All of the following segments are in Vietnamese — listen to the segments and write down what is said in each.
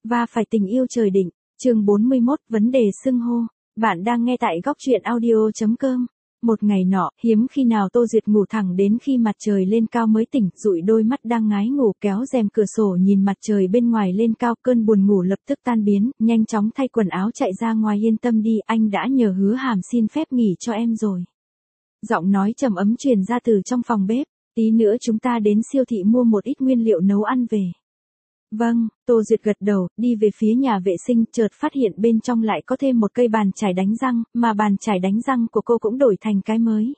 Và phải tình yêu trời định, chương 41, vấn đề xưng hô. Bạn đang nghe tại góc truyện audio.com. Một ngày nọ, hiếm khi nào Tô Duyệt ngủ thẳng đến khi mặt trời lên cao mới tỉnh, dụi đôi mắt đang ngái ngủ kéo rèm cửa sổ nhìn mặt trời bên ngoài lên cao, cơn buồn ngủ lập tức tan biến, nhanh chóng thay quần áo chạy ra ngoài. Yên tâm đi, anh đã nhờ Hứa Hàm xin phép nghỉ cho em rồi. Giọng nói trầm ấm truyền ra từ trong phòng bếp, tí nữa chúng ta đến siêu thị mua một ít nguyên liệu nấu ăn về. Vâng, Tô Duyệt gật đầu, đi về phía nhà vệ sinh, chợt phát hiện bên trong lại có thêm một cây bàn chải đánh răng, mà bàn chải đánh răng của cô cũng đổi thành cái mới.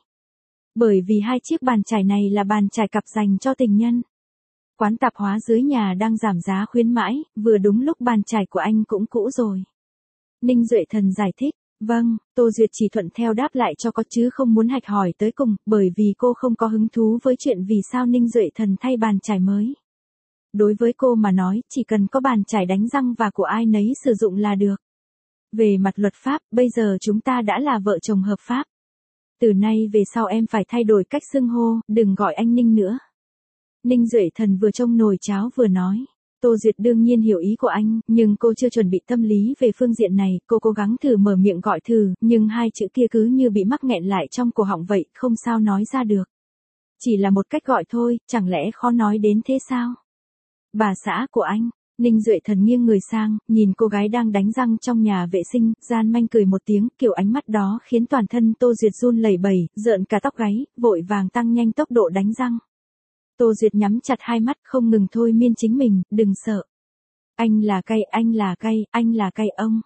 Bởi vì hai chiếc bàn chải này là bàn chải cặp dành cho tình nhân. Quán tạp hóa dưới nhà đang giảm giá khuyến mãi, vừa đúng lúc bàn chải của anh cũng cũ rồi. Ninh Duệ Thần giải thích, vâng, Tô Duyệt chỉ thuận theo đáp lại cho có chứ không muốn hạch hỏi tới cùng, bởi vì cô không có hứng thú với chuyện vì sao Ninh Duệ Thần thay bàn chải mới. Đối với cô mà nói, chỉ cần có bàn chải đánh răng và của ai nấy sử dụng là được. Về mặt luật pháp, bây giờ chúng ta đã là vợ chồng hợp pháp. Từ nay về sau em phải thay đổi cách xưng hô, đừng gọi anh Ninh nữa. Ninh Duệ Thần vừa trông nồi cháo vừa nói. Tô Duyệt đương nhiên hiểu ý của anh, nhưng cô chưa chuẩn bị tâm lý về phương diện này, cô cố gắng thử mở miệng gọi thử, nhưng hai chữ kia cứ như bị mắc nghẹn lại trong cổ họng vậy, không sao nói ra được. Chỉ là một cách gọi thôi, chẳng lẽ khó nói đến thế sao? Bà xã của anh. Ninh Duệ Thần nghiêng người sang, nhìn cô gái đang đánh răng trong nhà vệ sinh, gian manh cười một tiếng, kiểu ánh mắt đó khiến toàn thân Tô Duyệt run lẩy bẩy, rợn cả tóc gáy, vội vàng tăng nhanh tốc độ đánh răng. Tô Duyệt nhắm chặt hai mắt không ngừng thôi miên chính mình, đừng sợ. Anh là cay, anh là cay, anh là cay ông.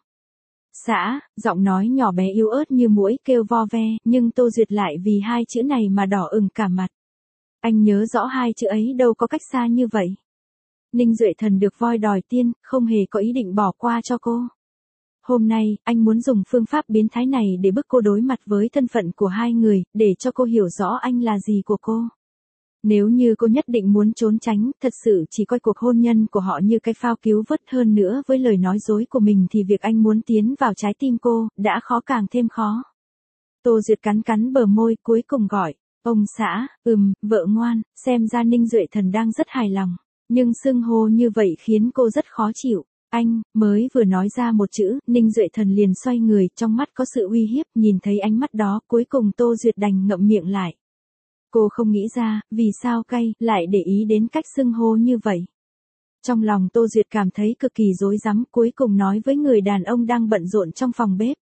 Xã, giọng nói nhỏ bé yếu ớt như muỗi kêu vo ve, nhưng Tô Duyệt lại vì hai chữ này mà đỏ ửng cả mặt. Anh nhớ rõ hai chữ ấy đâu có cách xa như vậy. Ninh Duệ Thần được voi đòi tiên, không hề có ý định bỏ qua cho cô. Hôm nay, anh muốn dùng phương pháp biến thái này để bức cô đối mặt với thân phận của hai người, để cho cô hiểu rõ anh là gì của cô. Nếu như cô nhất định muốn trốn tránh, thật sự chỉ coi cuộc hôn nhân của họ như cái phao cứu vớt hơn nữa với lời nói dối của mình thì việc anh muốn tiến vào trái tim cô, đã khó càng thêm khó. Tô Duyệt cắn cắn bờ môi cuối cùng gọi, ông xã, vợ ngoan, xem ra Ninh Duệ Thần đang rất hài lòng. Nhưng xưng hô như vậy khiến cô rất khó chịu. Anh, mới vừa nói ra một chữ, Ninh Duệ Thần liền xoay người, trong mắt có sự uy hiếp, nhìn thấy ánh mắt đó, cuối cùng Tô Duyệt đành ngậm miệng lại. Cô không nghĩ ra, vì sao cay, lại để ý đến cách xưng hô như vậy. Trong lòng Tô Duyệt cảm thấy cực kỳ rối rắm, cuối cùng nói với người đàn ông đang bận rộn trong phòng bếp.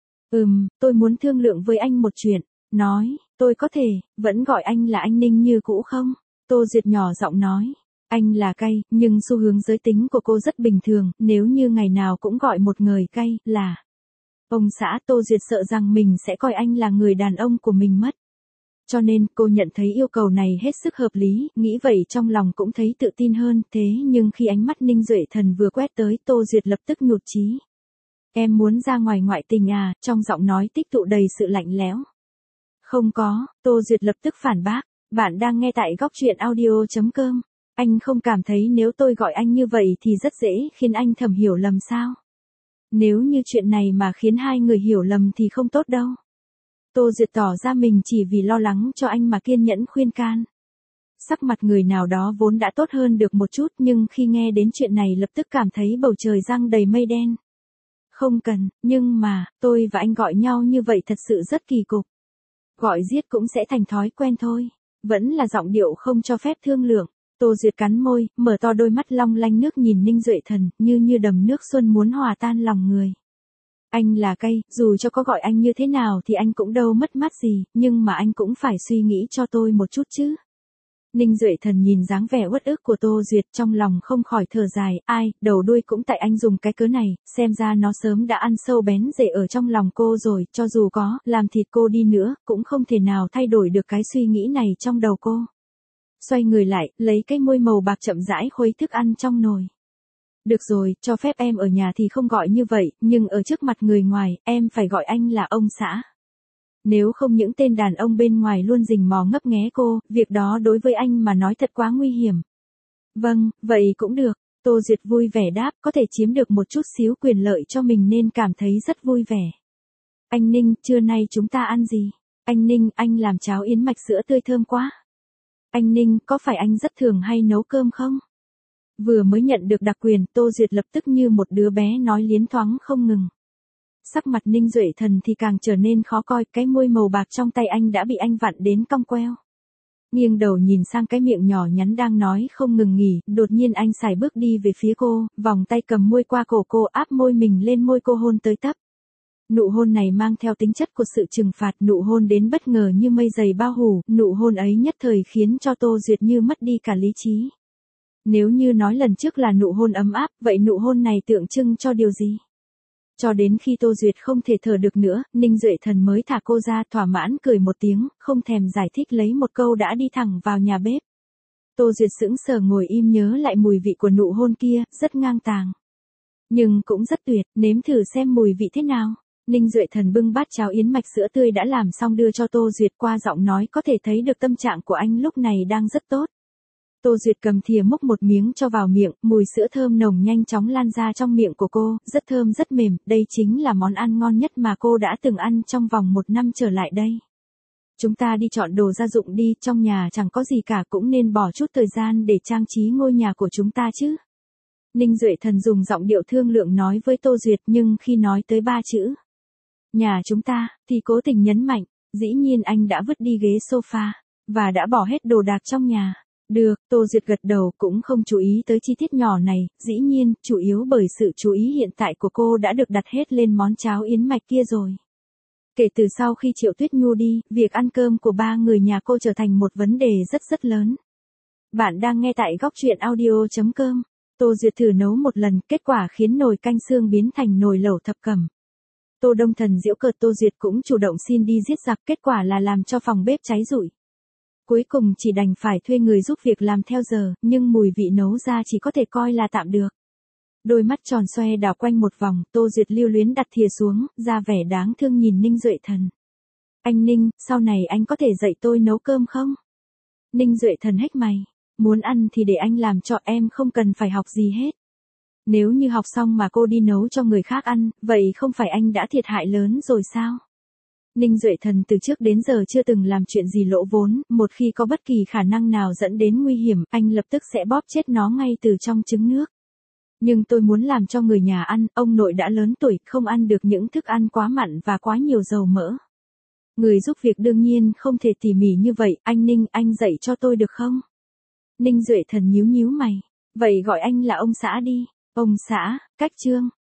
Tôi muốn thương lượng với anh một chuyện. Nói, tôi có thể, vẫn gọi anh là anh Ninh như cũ không? Tô Duyệt nhỏ giọng nói. Anh là cay, nhưng xu hướng giới tính của cô rất bình thường, nếu như ngày nào cũng gọi một người cay, là ông xã. Tô Duyệt sợ rằng mình sẽ coi anh là người đàn ông của mình mất. Cho nên, cô nhận thấy yêu cầu này hết sức hợp lý, nghĩ vậy trong lòng cũng thấy tự tin hơn, thế nhưng khi ánh mắt Ninh Duệ Thần vừa quét tới, Tô Duyệt lập tức nhụt chí. Em muốn ra ngoài ngoại tình à, trong giọng nói tích tụ đầy sự lạnh lẽo. Không có, Tô Duyệt lập tức phản bác, bạn đang nghe tại góc truyện audio.com. Anh không cảm thấy nếu tôi gọi anh như vậy thì rất dễ khiến anh thầm hiểu lầm sao? Nếu như chuyện này mà khiến hai người hiểu lầm thì không tốt đâu. Tô Duyệt tỏ ra mình chỉ vì lo lắng cho anh mà kiên nhẫn khuyên can. Sắc mặt người nào đó vốn đã tốt hơn được một chút nhưng khi nghe đến chuyện này lập tức cảm thấy bầu trời giăng đầy mây đen. Không cần, nhưng mà, tôi và anh gọi nhau như vậy thật sự rất kỳ cục. Gọi giết cũng sẽ thành thói quen thôi. Vẫn là giọng điệu không cho phép thương lượng. Tô Duyệt cắn môi, mở to đôi mắt long lanh nước nhìn Ninh Duệ Thần, như đầm nước xuân muốn hòa tan lòng người. Anh là cay, dù cho có gọi anh như thế nào thì anh cũng đâu mất mát gì, nhưng mà anh cũng phải suy nghĩ cho tôi một chút chứ. Ninh Duệ Thần nhìn dáng vẻ uất ức của Tô Duyệt trong lòng không khỏi thở dài, ai, đầu đuôi cũng tại anh dùng cái cớ này, xem ra nó sớm đã ăn sâu bén rễ ở trong lòng cô rồi, cho dù có, làm thịt cô đi nữa, cũng không thể nào thay đổi được cái suy nghĩ này trong đầu cô. Xoay người lại, lấy cái môi màu bạc chậm rãi khuấy thức ăn trong nồi. Được rồi, cho phép em ở nhà thì không gọi như vậy, nhưng ở trước mặt người ngoài, em phải gọi anh là ông xã. Nếu không những tên đàn ông bên ngoài luôn rình mò ngấp nghé cô, việc đó đối với anh mà nói thật quá nguy hiểm. Vâng, vậy cũng được, Tô Duyệt vui vẻ đáp, có thể chiếm được một chút xíu quyền lợi cho mình nên cảm thấy rất vui vẻ. Anh Ninh, trưa nay chúng ta ăn gì? Anh Ninh, anh làm cháo yến mạch sữa tươi thơm quá. Anh Ninh, có phải anh rất thường hay nấu cơm không? Vừa mới nhận được đặc quyền, Tô Duyệt lập tức như một đứa bé nói liến thoáng không ngừng. Sắc mặt Ninh Duệ Thần thì càng trở nên khó coi, cái môi màu bạc trong tay anh đã bị anh vặn đến cong queo. Nghiêng đầu nhìn sang cái miệng nhỏ nhắn đang nói không ngừng nghỉ, đột nhiên anh sải bước đi về phía cô, vòng tay cầm môi qua cổ cô, áp môi mình lên môi cô hôn tới tấp. Nụ hôn này mang theo tính chất của sự trừng phạt, nụ hôn đến bất ngờ như mây dày bao phủ, nụ hôn ấy nhất thời khiến cho Tô Duyệt như mất đi cả lý trí. Nếu như nói lần trước là nụ hôn ấm áp, vậy nụ hôn này tượng trưng cho điều gì? Cho đến khi Tô Duyệt không thể thở được nữa, Ninh Duệ Thần mới thả cô ra, thỏa mãn cười một tiếng, không thèm giải thích lấy một câu đã đi thẳng vào nhà bếp. Tô Duyệt sững sờ ngồi im nhớ lại mùi vị của nụ hôn kia, rất ngang tàng. Nhưng cũng rất tuyệt, nếm thử xem mùi vị thế nào. Ninh Duệ Thần bưng bát cháo yến mạch sữa tươi đã làm xong đưa cho Tô Duyệt, qua giọng nói có thể thấy được tâm trạng của anh lúc này đang rất tốt. Tô Duyệt cầm thìa múc một miếng cho vào miệng, mùi sữa thơm nồng nhanh chóng lan ra trong miệng của cô, rất thơm rất mềm, đây chính là món ăn ngon nhất mà cô đã từng ăn trong vòng 1 năm trở lại đây. Chúng ta đi chọn đồ gia dụng đi, trong nhà chẳng có gì cả, cũng nên bỏ chút thời gian để trang trí ngôi nhà của chúng ta chứ. Ninh Duệ Thần dùng giọng điệu thương lượng nói với Tô Duyệt, nhưng khi nói tới 3 chữ nhà chúng ta, thì cố tình nhấn mạnh, dĩ nhiên anh đã vứt đi ghế sofa, và đã bỏ hết đồ đạc trong nhà. Được, Tô Duyệt gật đầu, cũng không chú ý tới chi tiết nhỏ này, dĩ nhiên, chủ yếu bởi sự chú ý hiện tại của cô đã được đặt hết lên món cháo yến mạch kia rồi. Kể từ sau khi Triệu Tuyết Nhu đi, việc ăn cơm của 3 người nhà cô trở thành một vấn đề rất rất lớn. Bạn đang nghe tại góc truyện audio.com. Tô Duyệt thử nấu một lần, kết quả khiến nồi canh xương biến thành nồi lẩu thập cẩm. Tô Đông Thần giễu cợt Tô Duyệt cũng chủ động xin đi giết giặc, kết quả là làm cho phòng bếp cháy rụi. Cuối cùng chỉ đành phải thuê người giúp việc làm theo giờ, nhưng mùi vị nấu ra chỉ có thể coi là tạm được. Đôi mắt tròn xoe đảo quanh một vòng, Tô Duyệt lưu luyến đặt thìa xuống, ra vẻ đáng thương nhìn Ninh Duệ Thần. Anh Ninh, sau này anh có thể dạy tôi nấu cơm không? Ninh Duệ Thần hếch mày. Muốn ăn thì để anh làm cho, em không cần phải học gì hết. Nếu như học xong mà cô đi nấu cho người khác ăn, vậy không phải anh đã thiệt hại lớn rồi sao? Ninh Duệ Thần từ trước đến giờ chưa từng làm chuyện gì lỗ vốn, một khi có bất kỳ khả năng nào dẫn đến nguy hiểm, anh lập tức sẽ bóp chết nó ngay từ trong trứng nước. Nhưng tôi muốn làm cho người nhà ăn, ông nội đã lớn tuổi, không ăn được những thức ăn quá mặn và quá nhiều dầu mỡ. Người giúp việc đương nhiên không thể tỉ mỉ như vậy, anh Ninh, anh dạy cho tôi được không? Ninh Duệ Thần nhíu nhíu mày. Vậy gọi anh là ông xã đi. Ông xã, cách Trương.